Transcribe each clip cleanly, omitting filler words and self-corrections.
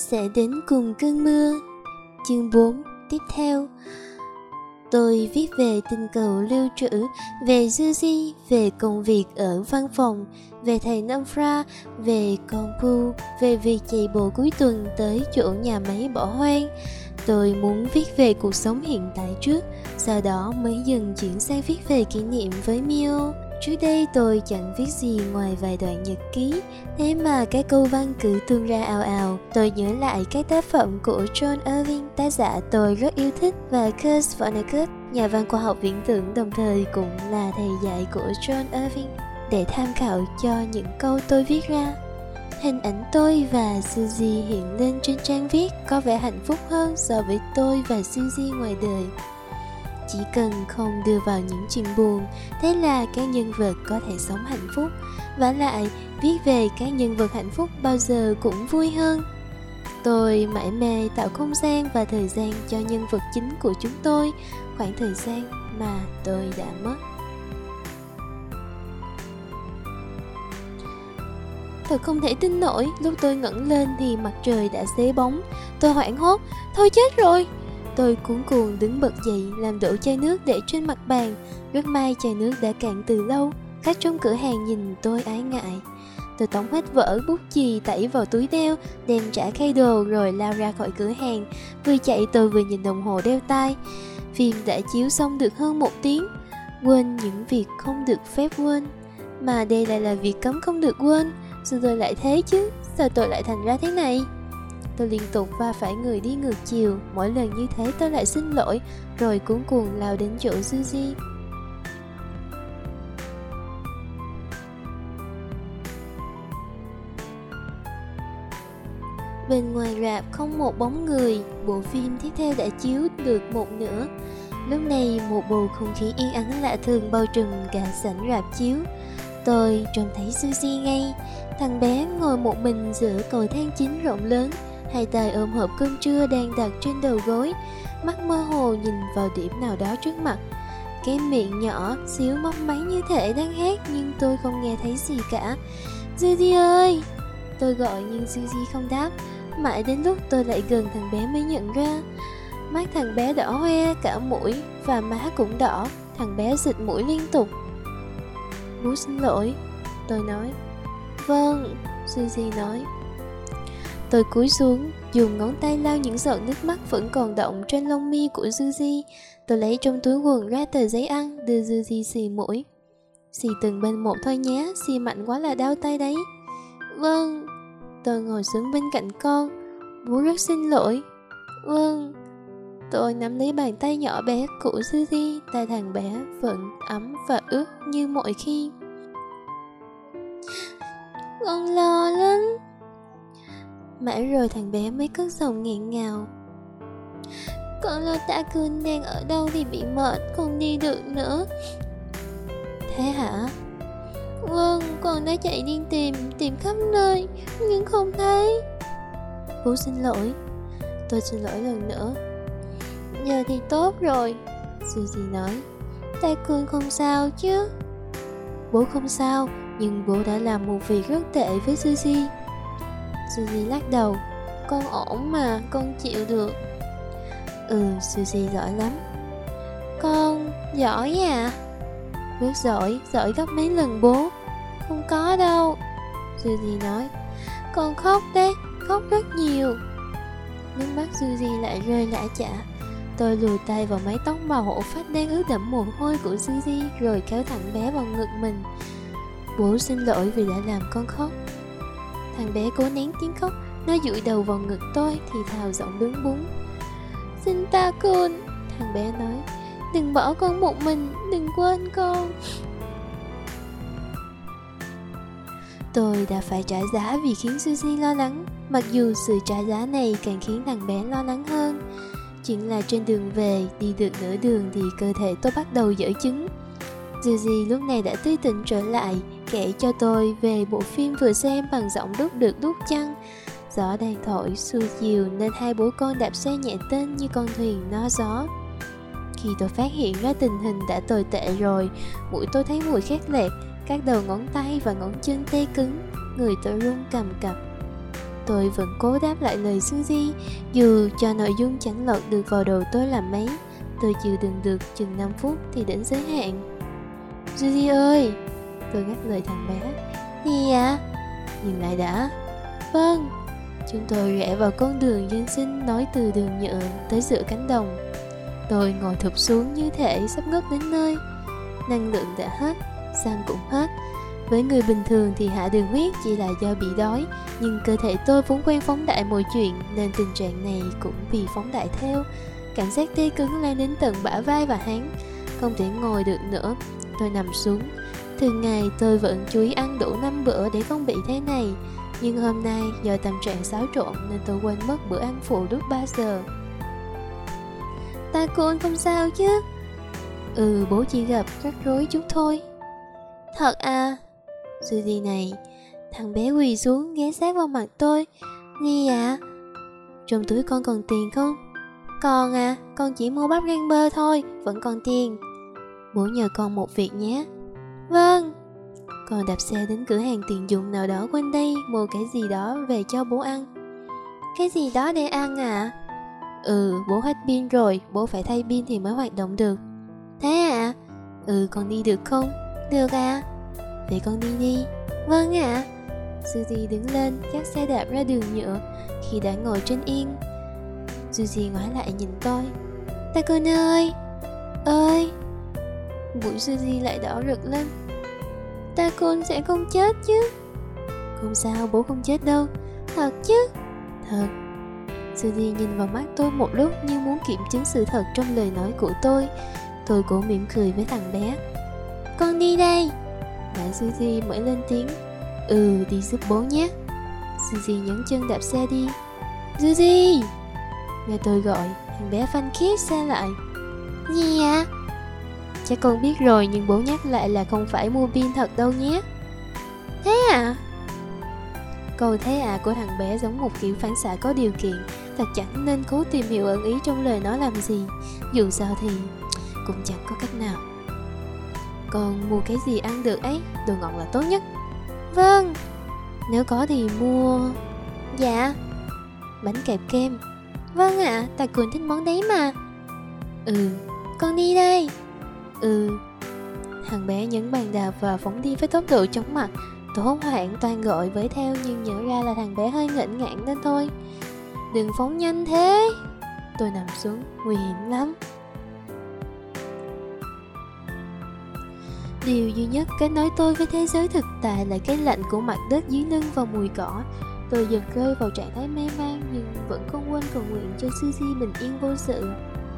sẽ đến cùng cơn mưa. Chương 4 tiếp theo. Tôi viết về tình cờ lưu trữ, về Suzy, về công việc ở văn phòng, về thầy Namfra, về con Pooh, về việc chạy bộ cuối tuần tới chỗ nhà máy bỏ hoang. Tôi muốn viết về cuộc sống hiện tại trước, sau đó mới dần chuyển sang viết về kỷ niệm với Mio. Trước đây tôi chẳng viết gì ngoài vài đoạn nhật ký, thế mà các câu văn cứ tuôn ra ào ào. Tôi nhớ lại các tác phẩm của John Irving, tác giả tôi rất yêu thích, và Kurt Vonnegut, nhà văn khoa học viễn tưởng đồng thời cũng là thầy dạy của John Irving, để tham khảo cho những câu tôi viết ra. Hình ảnh tôi và Suzy hiện lên trên trang viết có vẻ hạnh phúc hơn so với tôi và Suzy ngoài đời. Chỉ cần không đưa vào những chuyện buồn, thế là các nhân vật có thể sống hạnh phúc. Vả lại, viết về các nhân vật hạnh phúc bao giờ cũng vui hơn. Tôi mải mê tạo không gian và thời gian cho nhân vật chính của chúng tôi, khoảng thời gian mà tôi đã mất. Thật không thể tin nổi, lúc tôi ngẩng lên thì mặt trời đã xế bóng. Tôi hoảng hốt, thôi chết rồi. Tôi cuống cuồng đứng bật dậy, làm đổ chai nước để trên mặt bàn. Rất may chai nước đã cạn từ lâu. Khách trong cửa hàng nhìn tôi ái ngại. Tôi tống hết vở bút chì tẩy vào túi đeo, đem trả khay đồ rồi lao ra khỏi cửa hàng. Vừa chạy tôi vừa nhìn đồng hồ đeo tay. Phim đã chiếu xong được hơn 1 tiếng. Quên những việc không được phép quên, mà đây lại là việc cấm không được quên. Sao tôi lại thế chứ? Sao tôi lại thành ra thế này? Tôi liên tục va phải người đi ngược chiều. Mỗi lần như thế tôi lại xin lỗi, rồi cuống cuồng lao đến chỗ Suzy. Bên ngoài rạp không một bóng người. Bộ phim tiếp theo đã chiếu được một nửa. Lúc này một bầu không khí yên ắng lạ thường bao trùm cả sảnh rạp chiếu. Tôi trông thấy Suzy ngay. Thằng bé ngồi một mình giữa cầu thang chính rộng lớn, hai tay ôm hộp cơm trưa đang đặt trên đầu gối, mắt mơ hồ nhìn vào điểm nào đó trước mặt. Cái miệng nhỏ xíu mấp máy như thể đang hét, nhưng tôi không nghe thấy gì cả. Suzy ơi! Tôi gọi nhưng Suzy không đáp. Mãi đến lúc tôi lại gần thằng bé mới nhận ra. Mắt thằng bé đỏ hoe cả mũi và má cũng đỏ. Thằng bé xịt mũi liên tục. Bố xin lỗi, tôi nói. Vâng, Suzy nói. Tôi cúi xuống, dùng ngón tay lau những giọt nước mắt vẫn còn đọng trên lông mi của Suzy. Tôi lấy trong túi quần ra tờ giấy ăn, đưa Suzy xì mũi. Xì từng bên một thôi nhé, xì mạnh quá là đau tay đấy. Vâng. Tôi ngồi xuống bên cạnh con. Bố rất xin lỗi. Vâng. Tôi nắm lấy bàn tay nhỏ bé của Suzy. Tay thằng bé vẫn ấm và ướt như mọi khi. Con lo lắm. Mãi rồi thằng bé mới cất giọng nghẹn ngào. Con lo Takun đang ở đâu thì bị mệt, không đi được nữa. Thế hả? Vâng, con đã chạy đi tìm khắp nơi, nhưng không thấy. Bố xin lỗi. Tôi xin lỗi lần nữa. Giờ thì tốt rồi, Suzy nói. Takun không sao chứ? Bố không sao, nhưng bố đã làm một việc rất tệ với Suzy. Suzy lắc đầu. Con ổn mà, con chịu được. Suzy giỏi lắm. Con giỏi à? Rất giỏi, giỏi gấp mấy lần bố. Không có đâu, Suzy nói. Con khóc đấy, khóc rất nhiều. Nước mắt Suzy lại rơi lã chã. Tôi lùi tay vào mái tóc màu hổ phách đang ướt đẫm mồ hôi của Suzy, rồi kéo thằng bé vào ngực mình. Bố xin lỗi vì đã làm con khóc. Thằng bé cố nén tiếng khóc. Nó dụi đầu vào ngực tôi thì thào giọng bướng búng. Xin Takun, thằng bé nói. Đừng bỏ con một mình, đừng quên con. Tôi đã phải trả giá vì khiến Suzy lo lắng. Mặc dù sự trả giá này càng khiến thằng bé lo lắng hơn. Chuyện là trên đường về, đi được nửa đường thì cơ thể tôi bắt đầu dở chứng. Suzy lúc này đã tươi tỉnh trở lại, kể cho tôi về bộ phim vừa xem bằng giọng đúc được đúc chăng. Gió đang thổi xuôi chiều nên hai bố con đạp xe nhẹ tên như con thuyền no gió. Khi tôi phát hiện ra tình hình đã tồi tệ rồi, mũi tôi thấy mùi khét lẹt, các đầu ngón tay và ngón chân tê cứng, người tôi run cầm cập. Tôi vẫn cố đáp lại lời Suzy, dù cho nội dung chẳng lọt được vào đầu tôi là mấy. Tôi chịu đựng được chừng 5 phút thì đến giới hạn. Suzy ơi! Tôi ngắt lời thằng bé. Gì ạ? Nhìn lại đã. Vâng. Chúng tôi rẽ vào con đường dân sinh nối từ đường nhựa tới giữa cánh đồng. Tôi ngồi thụp xuống như thể sắp ngất đến nơi. Năng lượng đã hết, xăng cũng hết. Với người bình thường thì hạ đường huyết chỉ là do bị đói, nhưng cơ thể tôi vốn quen phóng đại mọi chuyện nên tình trạng này cũng bị phóng đại theo. Cảm giác tê cứng lan đến tận bả vai và háng. Không thể ngồi được nữa, tôi nằm xuống. Thường ngày tôi vẫn chú ý ăn đủ 5 bữa để không bị thế này, nhưng hôm nay do tâm trạng xáo trộn nên tôi quên mất bữa ăn phụ lúc 3 giờ. Takun không sao chứ? Bố chỉ gặp rắc rối chút thôi. Thật à? Suzy này. Thằng bé quỳ xuống ghé sát vào mặt tôi. Gì ạ? Trong túi con còn tiền không? Còn à, con chỉ mua bắp rang bơ thôi, vẫn còn tiền. Bố nhờ con một việc nhé. Vâng. Con đạp xe đến cửa hàng tiện dụng nào đó quanh đây, mua cái gì đó về cho bố ăn. Cái gì đó để ăn à? Bố hết pin rồi, bố phải thay pin thì mới hoạt động được. Thế à? Con đi được không? Được à? Vậy con đi đi. Vâng ạ. Suzy đứng lên dắt xe đạp ra đường nhựa. Khi đã ngồi trên yên, Suzy ngoái lại nhìn tôi. Takun ơi! Ơi! Mũi Suzy lại đỏ rực lên. Takun sẽ không chết chứ? Không sao, bố không chết đâu. Thật chứ? Thật. Suzy nhìn vào mắt tôi một lúc như muốn kiểm chứng sự thật trong lời nói của tôi. Tôi cố mỉm cười với thằng bé. Con đi đây. Lại Suzy mới lên tiếng. Đi giúp bố nhé. Suzy nhấn chân đạp xe đi. Suzy! Nghe tôi gọi, thằng bé phanh khiết xe lại. Gì à? Chắc con biết rồi, nhưng bố nhắc lại là không phải mua pin thật đâu nhé. Thế à? Câu thế à của thằng bé giống một kiểu phản xạ có điều kiện. Thật chẳng nên cố tìm hiểu ẩn ý trong lời nó làm gì. Dù sao thì cũng chẳng có cách nào. Con mua cái gì ăn được ấy, đồ ngọt là tốt nhất. Vâng. Nếu có thì mua... Dạ. Bánh kẹp kem. Vâng ạ, Takun thích món đấy mà. Con đi đây. Thằng bé nhấn bàn đạp và phóng đi với tốc độ chóng mặt. Tôi hốt hoảng toàn gọi với theo, nhưng nhớ ra là thằng bé hơi ngễnh ngãn nên thôi. Đừng phóng nhanh thế. Tôi nằm xuống, nguy hiểm lắm. Điều duy nhất kết nối tôi với thế giới thực tại là cái lạnh của mặt đất dưới lưng và mùi cỏ. Tôi giật rơi vào trạng thái mê man, nhưng vẫn không quên cầu nguyện cho Suzy bình yên vô sự.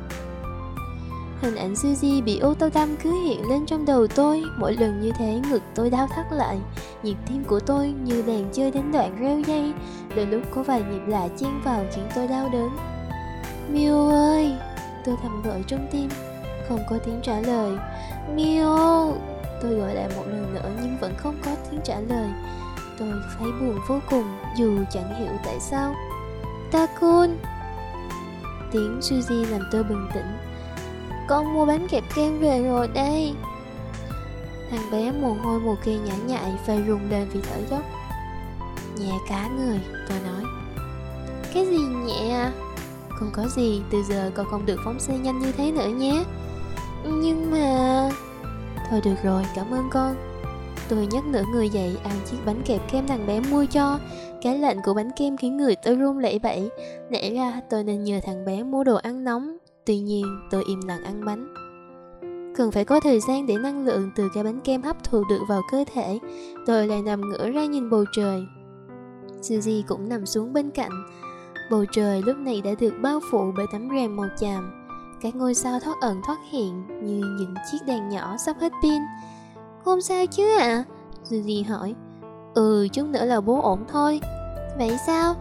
Hình ảnh Suzy bị ô tô đâm cứ hiện lên trong đầu tôi. Mỗi lần như thế ngực tôi đau thắt lại. Nhịp tim của tôi như đàn chơi đến đoạn reo dây. Đôi lúc có vài nhịp lạ chen vào khiến tôi đau đớn. Miu ơi! Tôi thầm gọi trong tim. Không có tiếng trả lời. Miu! Tôi gọi lại một lần nữa nhưng vẫn không có tiếng trả lời. Tôi thấy buồn vô cùng dù chẳng hiểu tại sao. Takun! Tiếng Suzy làm tôi bừng tỉnh. Con mua bánh kẹp kem về rồi đây. Thằng bé mồ hôi mồ kê nhã nhại phải rùng lên vì thở dốc. Nhẹ cả người, tôi nói. Cái gì nhẹ à? Không có gì, từ giờ con không được phóng xe nhanh như thế nữa nhé. Nhưng mà... Thôi được rồi, cảm ơn con. Tôi nhấc nửa người dậy ăn chiếc bánh kẹp kem thằng bé mua cho. Cái lạnh của bánh kem khiến người tôi run lẩy bẩy. Lẽ ra tôi nên nhờ thằng bé mua đồ ăn nóng. Tuy nhiên tôi im lặng ăn bánh. Cần phải có thời gian để năng lượng từ cái bánh kem hấp thụ được vào cơ thể. Tôi lại nằm ngửa ra nhìn bầu trời. Suzy cũng nằm xuống bên cạnh. Bầu trời lúc này đã được bao phủ bởi tấm rèm màu chàm. Các ngôi sao thoát ẩn thoát hiện như những chiếc đèn nhỏ sắp hết pin. Không sao chứ ạ? Suzy hỏi. Chút nữa là bố ổn thôi. Vậy sao?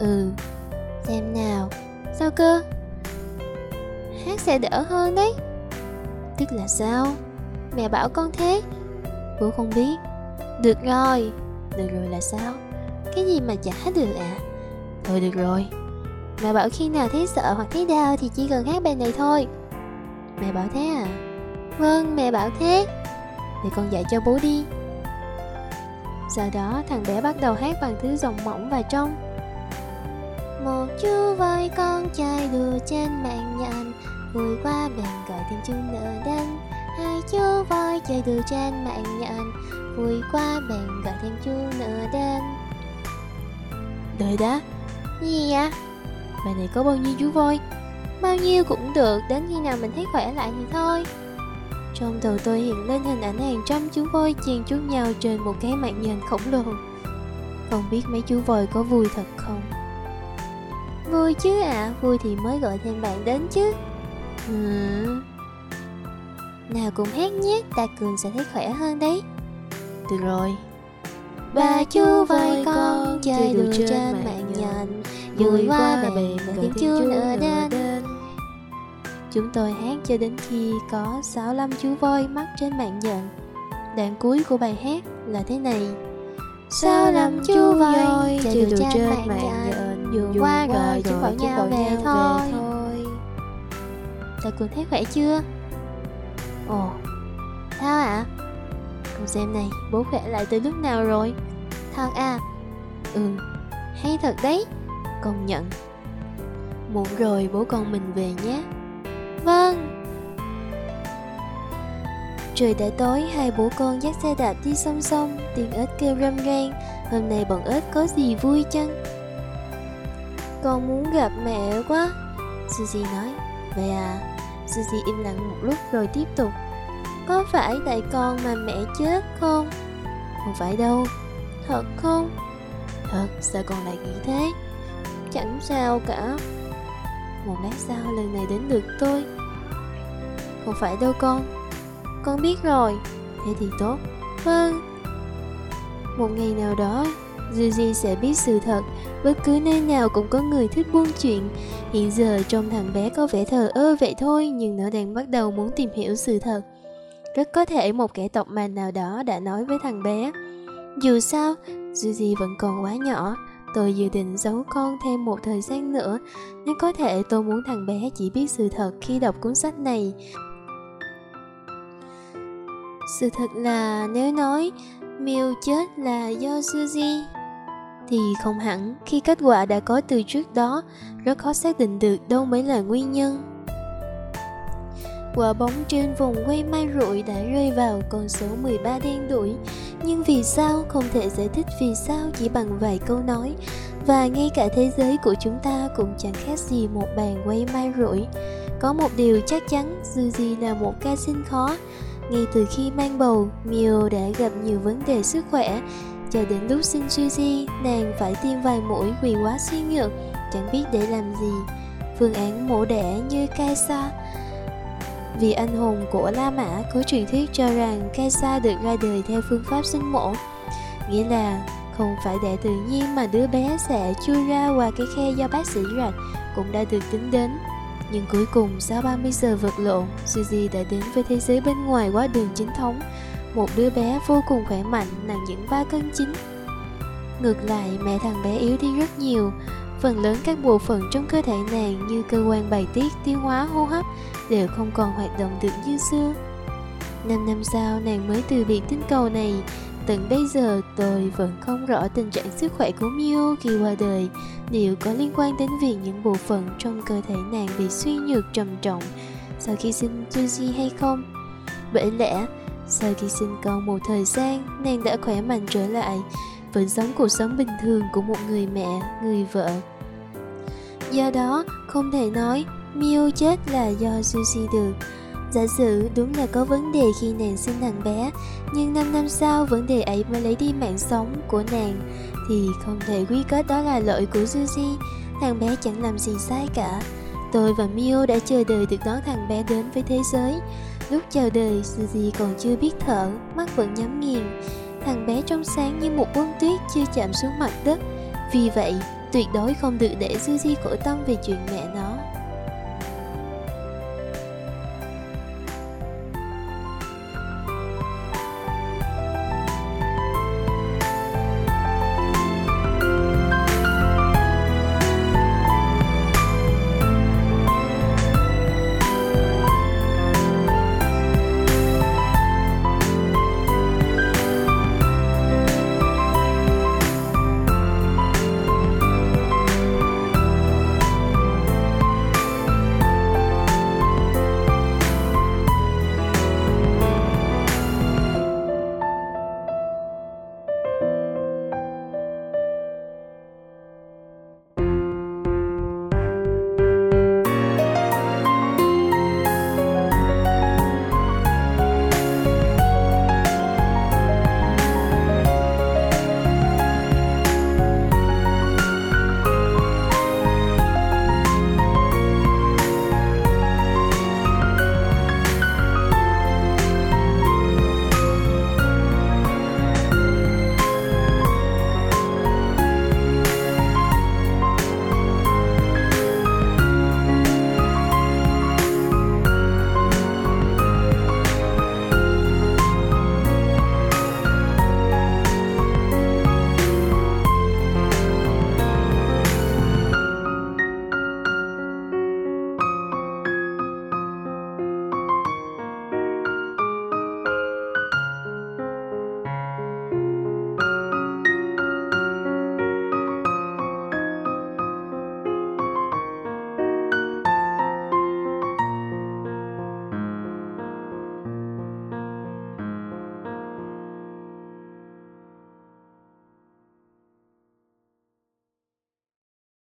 Xem nào. Sao cơ? Hát sẽ đỡ hơn đấy. Tức là sao? Mẹ bảo con thế. Bố không biết. Được rồi. Được rồi là sao? Cái gì mà chả được ạ? Thôi được rồi. Mẹ bảo khi nào thấy sợ hoặc thấy đau thì chỉ cần hát bài này thôi. Mẹ bảo thế à? Vâng, mẹ bảo thế. Vậy con dạy cho bố đi. Sau đó thằng bé bắt đầu hát bằng thứ giọng mỏng và trong. Một chú voi con chơi đùa trên mạng nhện, vui quá bèn gọi thêm chú nữa đến. Hai chú voi chơi đùa trên mạng nhện, vui quá bèn gọi thêm chú nữa đến. Đợi đã, Gì ạ? bạn này có bao nhiêu chú voi? Bao nhiêu cũng được, đến khi nào mình thấy khỏe lại thì thôi. Trong đầu tôi hiện lên hình ảnh hàng trăm chú voi chen chúc nhau trên một cái mạng nhện khổng lồ. Không biết mấy chú voi có vui thật không? Vui chứ ạ, vui thì mới gọi thêm bạn đến chứ. Nào cùng hát nhé, ta cường sẽ thấy khỏe hơn đấy. Được rồi. Ba chú voi con chơi đùa trên mạng nhện, vui quá bèn gọi thêm chú nữa đến. Chúng tôi hát cho đến khi có 65 chú voi mắc trên mạng nhện. Đoạn cuối của bài hát là thế này: 65 chú voi chơi đùa trên mạng nhện, vừa qua rồi chúng bảo nhau về thôi. Ta cùng thấy khỏe chưa? Ồ, Sao ạ? cùng xem này, bố khỏe lại từ lúc nào rồi? Thật à? Hay thật đấy, công nhận. Muộn rồi, bố con mình về nhé. Vâng. Trời đã tối, hai bố con dắt xe đạp đi song song, tiếng ếch kêu râm ran. Hôm nay bọn ếch có gì vui chăng? Con muốn gặp mẹ quá. Suzy nói. Vậy à? Suzy im lặng một lúc rồi tiếp tục. Có phải tại con mà mẹ chết không? Không phải đâu. Thật không? Thật, sao con lại nghĩ thế? Chẳng sao cả. Một lát sau lần này đến lượt tôi. Không phải đâu con biết rồi. Thế thì tốt. Vâng. Một ngày nào đó Suzy sẽ biết sự thật. Bất cứ nơi nào cũng có người thích buôn chuyện. Hiện giờ trông thằng bé có vẻ thờ ơ vậy thôi, nhưng nó đang bắt đầu muốn tìm hiểu sự thật. Rất có thể một kẻ tộc màn nào đó đã nói với thằng bé. Dù sao, Suzy vẫn còn quá nhỏ. Tôi dự định giấu con thêm một thời gian nữa, nhưng có thể tôi muốn thằng bé chỉ biết sự thật khi đọc cuốn sách này. Sự thật là nếu nói Mew chết là do Suzy thì không hẳn, khi kết quả đã có từ trước đó, rất khó xác định được đâu mới là nguyên nhân. Quả bóng trên vùng quay mai rụi đã rơi vào con số 13 đen đủi. Nhưng vì sao không thể giải thích vì sao chỉ bằng vài câu nói. Và ngay cả thế giới của chúng ta cũng chẳng khác gì một bàn quay mai rụi. Có một điều chắc chắn, Suzy là một ca sinh khó. Ngay từ khi mang bầu, Mew đã gặp nhiều vấn đề sức khỏe. Cho đến lúc sinh Suzy, nàng phải tiêm vài mũi vì quá suy nhược, chẳng biết để làm gì. Phương án mổ đẻ như Kaisa. Vì anh hùng của La Mã có truyền thuyết cho rằng Kaisa được ra đời theo phương pháp sinh mổ, nghĩa là không phải đẻ tự nhiên mà đứa bé sẽ chui ra qua cái khe do bác sĩ rạch, cũng đã được tính đến. Nhưng cuối cùng sau 30 giờ vật lộn, Suzy đã đến với thế giới bên ngoài qua đường chính thống. Một đứa bé vô cùng khỏe mạnh, nặng những 3 cân 9. Ngược lại, mẹ thằng bé yếu đi rất nhiều. Phần lớn các bộ phận trong cơ thể nàng như cơ quan bài tiết, tiêu hóa, hô hấp đều không còn hoạt động được như xưa. 5 năm sau, nàng mới từ biệt tinh cầu này. Tận bây giờ tôi vẫn không rõ tình trạng sức khỏe của Mew khi qua đời, liệu có liên quan đến việc những bộ phận trong cơ thể nàng bị suy nhược trầm trọng sau khi sinh Suzy hay không. Bởi lẽ, sau khi sinh con một thời gian, nàng đã khỏe mạnh trở lại, vẫn sống cuộc sống bình thường của một người mẹ, người vợ. Do đó, không thể nói Mew chết là do Suzy được. Giả sử đúng là có vấn đề khi nàng sinh thằng bé, nhưng 5 năm sau vấn đề ấy mới lấy đi mạng sống của nàng, thì không thể quy kết đó là lỗi của Suzy. Thằng bé chẳng làm gì sai cả. Tôi và Mew đã chờ đợi được đón thằng bé đến với thế giới. Lúc chào đời, Suzy còn chưa biết thở, mắt vẫn nhắm nghiền. Thằng bé trong sáng như một bông tuyết chưa chạm xuống mặt đất. Vì vậy, tuyệt đối không được để Suzy khổ tâm về chuyện mẹ nó.